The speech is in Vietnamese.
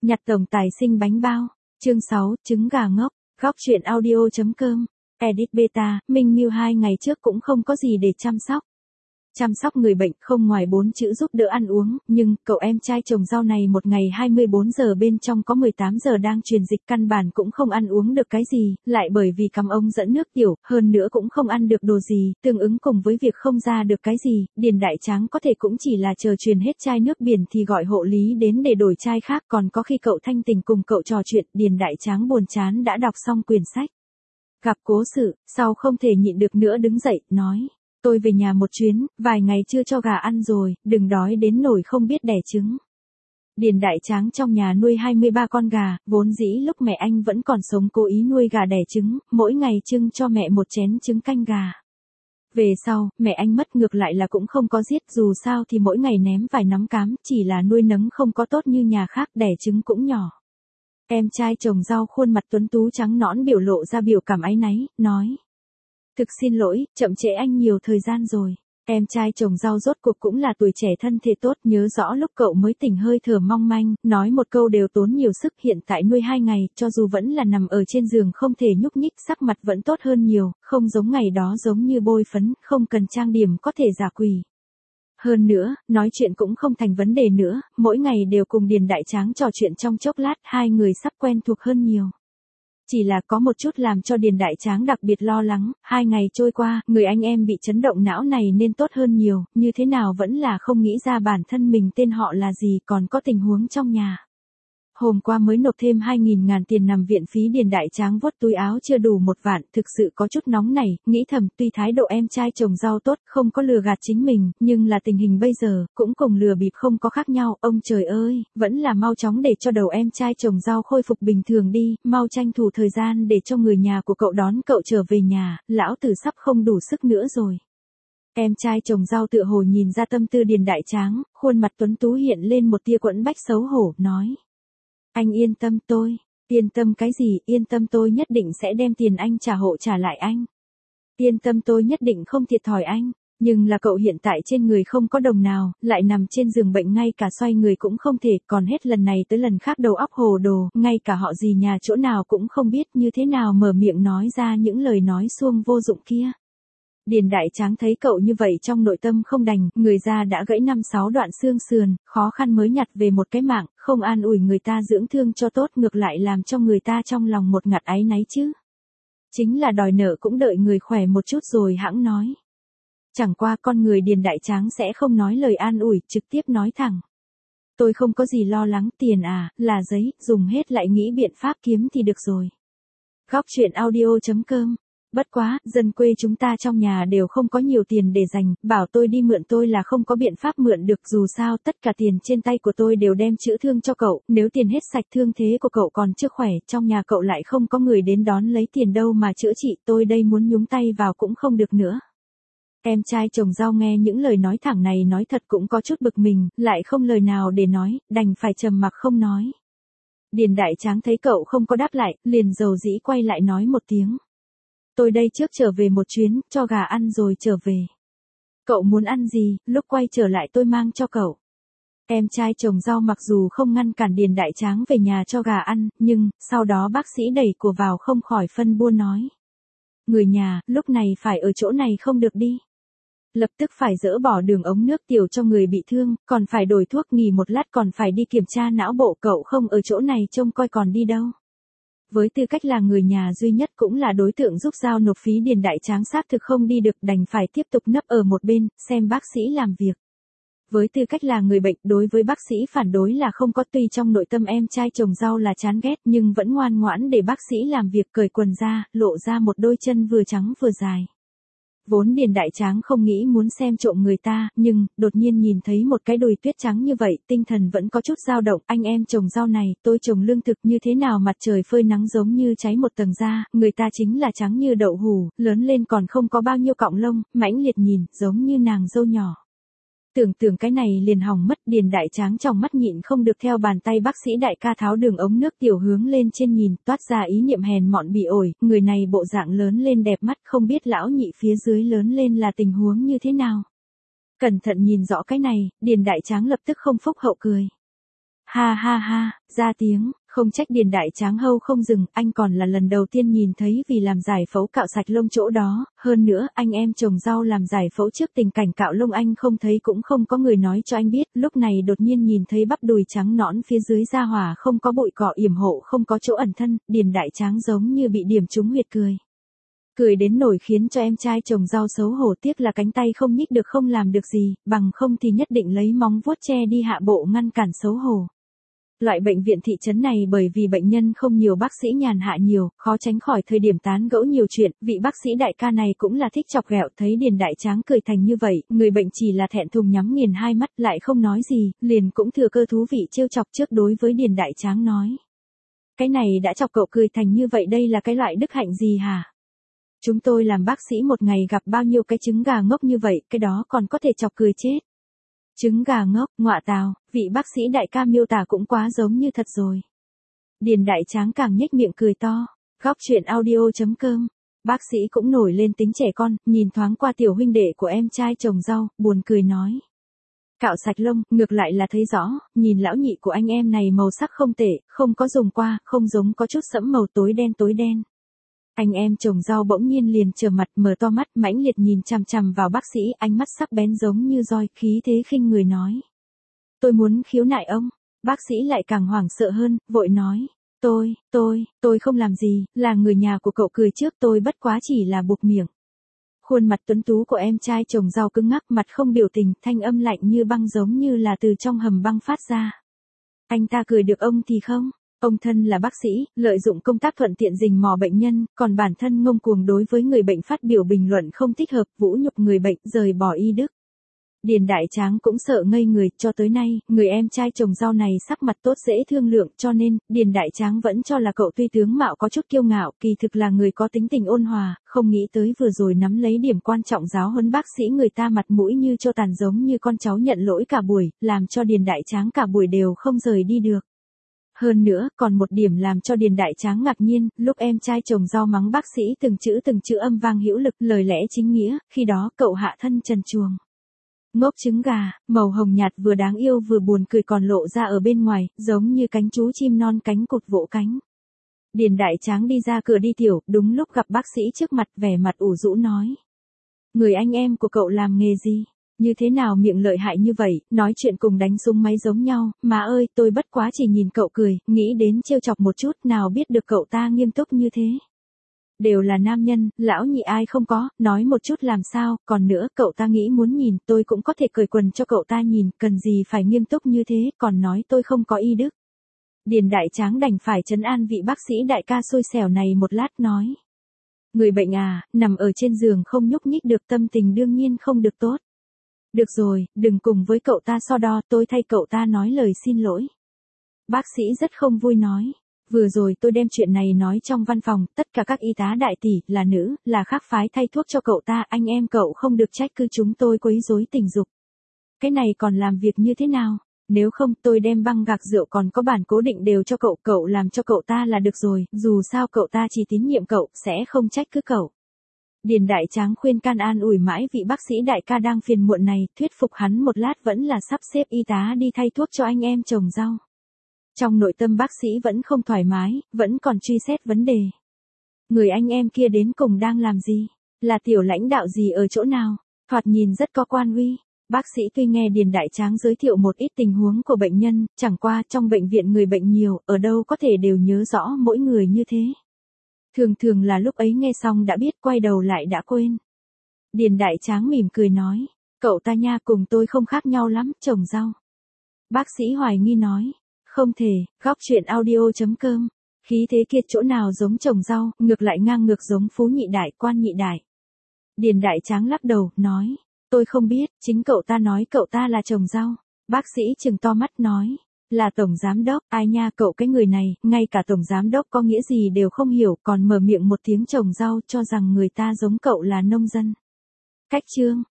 Nhặt tổng tài sinh bánh bao. Chương 6, trứng gà ngốc. Góc truyện audio.com. Edit beta, Minh Nghiêu 2 ngày trước cũng không có gì để chăm sóc. Chăm sóc người bệnh không ngoài 4 chữ giúp đỡ ăn uống, nhưng cậu em trai trồng rau này một ngày 24 giờ bên trong có 18 giờ đang truyền dịch, căn bản cũng không ăn uống được cái gì, lại bởi vì cắm ống dẫn nước tiểu, hơn nữa cũng không ăn được đồ gì, tương ứng cùng với việc không ra được cái gì, Điền Đại Tráng có thể cũng chỉ là chờ truyền hết chai nước biển thì gọi hộ lý đến để đổi chai khác, còn có khi cậu thanh tình cùng cậu trò chuyện, Điền Đại Tráng buồn chán đã đọc xong quyển sách. Gặp cố sự, sau không thể nhịn được nữa đứng dậy, nói. Tôi về nhà một chuyến, vài ngày chưa cho gà ăn rồi, đừng đói đến nổi không biết đẻ trứng. Điền Đại Tráng trong nhà nuôi 23 con gà, vốn dĩ lúc mẹ anh vẫn còn sống cố ý nuôi gà đẻ trứng, mỗi ngày trưng cho mẹ một chén trứng canh gà. Về sau, mẹ anh mất ngược lại là cũng không có giết, dù sao thì mỗi ngày ném vài nắm cám, chỉ là nuôi nấng không có tốt như nhà khác, đẻ trứng cũng nhỏ. Em trai trồng rau khuôn mặt tuấn tú trắng nõn biểu lộ ra biểu cảm áy náy, nói. Thực xin lỗi, chậm trễ anh nhiều thời gian rồi. Em trai trồng rau rốt cuộc cũng là tuổi trẻ thân thể tốt, nhớ rõ lúc cậu mới tỉnh hơi thở mong manh, nói một câu đều tốn nhiều sức, hiện tại nuôi 2 ngày, cho dù vẫn là nằm ở trên giường không thể nhúc nhích, sắc mặt vẫn tốt hơn nhiều, không giống ngày đó giống như bôi phấn, không cần trang điểm có thể giả quỳ. Hơn nữa, nói chuyện cũng không thành vấn đề nữa, mỗi ngày đều cùng Điền Đại Tráng trò chuyện trong chốc lát, hai người sắp quen thuộc hơn nhiều. Chỉ là có một chút làm cho Điền Đại Tráng đặc biệt lo lắng, 2 ngày trôi qua, người anh em bị chấn động não này nên tốt hơn nhiều, như thế nào vẫn là không nghĩ ra bản thân mình tên họ là gì, còn có tình huống trong nhà. Hôm qua mới nộp thêm 2.000 ngàn tiền nằm viện phí, Điền Đại Tráng vuốt túi áo chưa đủ 1 vạn, thực sự có chút nóng nảy, nghĩ thầm tuy thái độ em trai trồng rau tốt, không có lừa gạt chính mình, nhưng là tình hình bây giờ, cũng cùng lừa bịp không có khác nhau, ông trời ơi, vẫn là mau chóng để cho đầu em trai trồng rau khôi phục bình thường đi, mau tranh thủ thời gian để cho người nhà của cậu đón cậu trở về nhà, lão tử sắp không đủ sức nữa rồi. Em trai trồng rau tựa hồ nhìn ra tâm tư Điền Đại Tráng, khuôn mặt tuấn tú hiện lên một tia quẫn bách xấu hổ, nói. Anh yên tâm tôi, yên tâm cái gì, yên tâm tôi nhất định sẽ đem tiền anh trả hộ trả lại anh. Yên tâm tôi nhất định không thiệt thòi anh, nhưng là cậu hiện tại trên người không có đồng nào, lại nằm trên giường bệnh ngay cả xoay người cũng không thể, còn hết lần này tới lần khác đầu óc hồ đồ, ngay cả họ gì nhà chỗ nào cũng không biết, như thế nào mở miệng nói ra những lời nói suông vô dụng kia. Điền Đại Tráng thấy cậu như vậy trong nội tâm không đành, người da đã gãy 5-6 đoạn xương sườn, khó khăn mới nhặt về một cái mạng, không an ủi người ta dưỡng thương cho tốt, ngược lại làm cho người ta trong lòng một ngạt áy náy chứ. Chính là đòi nợ cũng đợi người khỏe một chút rồi hãng nói. Chẳng qua con người Điền Đại Tráng sẽ không nói lời an ủi, trực tiếp nói thẳng. Tôi không có gì lo lắng, tiền à, là giấy, dùng hết lại nghĩ biện pháp kiếm thì được rồi. Góc truyện audio.com. Bất quá, dân quê chúng ta trong nhà đều không có nhiều tiền để dành, bảo tôi đi mượn tôi là không có biện pháp mượn được, dù sao tất cả tiền trên tay của tôi đều đem chữa thương cho cậu, nếu tiền hết sạch thương thế của cậu còn chưa khỏe, trong nhà cậu lại không có người đến đón lấy tiền đâu mà chữa trị, tôi đây muốn nhúng tay vào cũng không được nữa. Em trai trồng rau nghe những lời nói thẳng này nói thật cũng có chút bực mình, lại không lời nào để nói, đành phải trầm mặc không nói. Điền Đại Tráng thấy cậu không có đáp lại, liền dầu dĩ quay lại nói một tiếng. Tôi đây trước trở về một chuyến, cho gà ăn rồi trở về. Cậu muốn ăn gì, lúc quay trở lại tôi mang cho cậu. Em trai trồng rau mặc dù không ngăn cản Điền Đại Tráng về nhà cho gà ăn, nhưng, sau đó bác sĩ đẩy của vào không khỏi phân bua nói. Người nhà, lúc này phải ở chỗ này không được đi. Lập tức phải dỡ bỏ đường ống nước tiểu cho người bị thương, còn phải đổi thuốc, nghỉ một lát còn phải đi kiểm tra não bộ, cậu không ở chỗ này trông coi còn đi đâu. Với tư cách là người nhà duy nhất cũng là đối tượng giúp giao nộp phí, Điền Đại Tráng xác thực không đi được, đành phải tiếp tục nấp ở một bên, xem bác sĩ làm việc. Với tư cách là người bệnh, đối với bác sĩ phản đối là không có, tuy trong nội tâm em trai trồng rau là chán ghét nhưng vẫn ngoan ngoãn để bác sĩ làm việc, cởi quần ra, lộ ra một đôi chân vừa trắng vừa dài. Vốn Điền Đại Tráng không nghĩ muốn xem trộm người ta, nhưng, đột nhiên nhìn thấy một cái đùi tuyết trắng như vậy, tinh thần vẫn có chút dao động, anh em trồng rau này, tôi trồng lương thực như thế nào mặt trời phơi nắng giống như cháy một tầng da, người ta chính là trắng như đậu hủ, lớn lên còn không có bao nhiêu cọng lông, mãnh liệt nhìn, giống như nàng dâu nhỏ. Tưởng cái này liền hỏng mất, Điền Đại Tráng trong mắt nhịn không được theo bàn tay bác sĩ đại ca tháo đường ống nước tiểu hướng lên trên nhìn, toát ra ý niệm hèn mọn bị ổi, người này bộ dạng lớn lên đẹp mắt, không biết lão nhị phía dưới lớn lên là tình huống như thế nào. Cẩn thận nhìn rõ cái này, Điền Đại Tráng lập tức không phúc hậu cười. Ha ha ha, ra tiếng, không trách Điền Đại Tráng hâu không dừng, anh còn là lần đầu tiên nhìn thấy vì làm giải phẫu cạo sạch lông chỗ đó, hơn nữa anh em trồng rau làm giải phẫu trước tình cảnh cạo lông anh không thấy cũng không có người nói cho anh biết, lúc này đột nhiên nhìn thấy bắp đùi trắng nõn phía dưới da hỏa không có bụi cỏ yểm hộ không có chỗ ẩn thân, Điền Đại Tráng giống như bị điểm trúng huyệt cười. Cười đến nổi khiến cho em trai trồng rau xấu hổ, tiếc là cánh tay không nhích được không làm được gì, bằng không thì nhất định lấy móng vuốt che đi hạ bộ ngăn cản xấu hổ. Loại bệnh viện thị trấn này bởi vì bệnh nhân không nhiều bác sĩ nhàn hạ nhiều, khó tránh khỏi thời điểm tán gẫu nhiều chuyện, vị bác sĩ đại ca này cũng là thích chọc ghẹo, thấy Điền Đại Tráng cười thành như vậy, người bệnh chỉ là thẹn thùng nhắm nghiền hai mắt lại không nói gì, liền cũng thừa cơ thú vị trêu chọc trước đối với Điền Đại Tráng nói. Cái này đã chọc cậu cười thành như vậy đây là cái loại đức hạnh gì hả? Chúng tôi làm bác sĩ một ngày gặp bao nhiêu cái trứng gà ngốc như vậy, cái đó còn có thể chọc cười chết. Trứng gà ngốc, ngọa tào, vị bác sĩ đại ca miêu tả cũng quá giống như thật rồi. Điền Đại Tráng càng nhếch miệng cười to. Góc truyện audio.com. Bác sĩ cũng nổi lên tính trẻ con, nhìn thoáng qua tiểu huynh đệ của em trai trồng rau, buồn cười nói. Cạo sạch lông, ngược lại là thấy rõ, nhìn lão nhị của anh em này màu sắc không tệ, không có dùng qua, không giống có chút sẫm màu tối đen tối đen. Anh em trồng rau bỗng nhiên liền trờ mặt mở to mắt mãnh liệt nhìn chằm chằm vào bác sĩ, ánh mắt sắc bén giống như roi, khí thế khinh người nói. Tôi muốn khiếu nại ông. Bác sĩ lại càng hoảng sợ hơn, vội nói. Tôi không làm gì, là người nhà của cậu cười trước tôi bất quá chỉ là buộc miệng. Khuôn mặt tuấn tú của em trai trồng rau cứng ngắc mặt không biểu tình, thanh âm lạnh như băng giống như là từ trong hầm băng phát ra. Anh ta cười được ông thì không? Ông thân là bác sĩ, lợi dụng công tác thuận tiện rình mò bệnh nhân, còn bản thân ngông cuồng đối với người bệnh phát biểu bình luận không thích hợp, vũ nhục người bệnh, rời bỏ y đức. Điền Đại Tráng cũng sợ ngây người, cho tới nay, người em trai trồng rau này sắc mặt tốt dễ thương lượng, cho nên, Điền Đại Tráng vẫn cho là cậu tuy tướng mạo có chút kiêu ngạo, kỳ thực là người có tính tình ôn hòa, không nghĩ tới vừa rồi nắm lấy điểm quan trọng giáo huấn bác sĩ người ta mặt mũi như cho tàn giống như con cháu nhận lỗi cả buổi, làm cho Điền Đại Tráng cả buổi đều không rời đi được. Hơn nữa, còn một điểm làm cho Điền Đại Tráng ngạc nhiên, lúc em trai trồng rau mắng bác sĩ từng chữ âm vang hữu lực, lời lẽ chính nghĩa, khi đó cậu hạ thân trần truồng. Ngốc trứng gà, màu hồng nhạt vừa đáng yêu vừa buồn cười còn lộ ra ở bên ngoài, giống như cánh chú chim non cánh cụt vỗ cánh. Điền Đại Tráng đi ra cửa đi tiểu, đúng lúc gặp bác sĩ trước mặt vẻ mặt ủ rũ nói. Người anh em của cậu làm nghề gì? Như thế nào miệng lợi hại như vậy, nói chuyện cùng đánh súng máy giống nhau, má ơi tôi bất quá chỉ nhìn cậu cười, nghĩ đến trêu chọc một chút nào biết được cậu ta nghiêm túc như thế. Đều là nam nhân, lão nhị ai không có, nói một chút làm sao, còn nữa cậu ta nghĩ muốn nhìn tôi cũng có thể cởi quần cho cậu ta nhìn, cần gì phải nghiêm túc như thế, còn nói tôi không có y đức. Điền Đại Tráng đành phải trấn an vị bác sĩ đại ca xui xẻo này một lát nói. Người bệnh à, nằm ở trên giường không nhúc nhích được tâm tình đương nhiên không được tốt. Được rồi, đừng cùng với cậu ta so đo, tôi thay cậu ta nói lời xin lỗi. Bác sĩ rất không vui nói. Vừa rồi tôi đem chuyện này nói trong văn phòng, tất cả các y tá đại tỷ, là nữ, là khác phái thay thuốc cho cậu ta, anh em cậu không được trách cứ chúng tôi quấy rối tình dục. Cái này còn làm việc như thế nào? Nếu không tôi đem băng gạc rượu còn có bản cố định đều cho cậu, cậu làm cho cậu ta là được rồi, dù sao cậu ta chỉ tín nhiệm cậu, sẽ không trách cứ cậu. Điền Đại Tráng khuyên can an ủi mãi vị bác sĩ đại ca đang phiền muộn này, thuyết phục hắn một lát vẫn là sắp xếp y tá đi thay thuốc cho anh em trồng rau. Trong nội tâm bác sĩ vẫn không thoải mái, vẫn còn truy xét vấn đề. Người anh em kia đến cùng đang làm gì? Là tiểu lãnh đạo gì ở chỗ nào? Thoạt nhìn rất có quan uy. Bác sĩ tuy nghe Điền Đại Tráng giới thiệu một ít tình huống của bệnh nhân, chẳng qua trong bệnh viện người bệnh nhiều, ở đâu có thể đều nhớ rõ mỗi người như thế. Thường là lúc ấy nghe xong đã biết quay đầu lại đã quên. Điền Đại Tráng mỉm cười nói, cậu ta nha cùng tôi không khác nhau lắm, trồng rau. Bác sĩ hoài nghi nói, không thể, góc truyện audio.com, khí thế kia chỗ nào giống trồng rau, ngược lại ngang ngược giống phú nhị đại, quan nhị đại. Điền Đại Tráng lắc đầu, nói, tôi không biết, chính cậu ta nói cậu ta là trồng rau. Bác sĩ trừng to mắt nói, là tổng giám đốc, ai nha cậu cái người này, ngay cả tổng giám đốc có nghĩa gì đều không hiểu, còn mở miệng một tiếng trồng rau cho rằng người ta giống cậu là nông dân. Cách chương.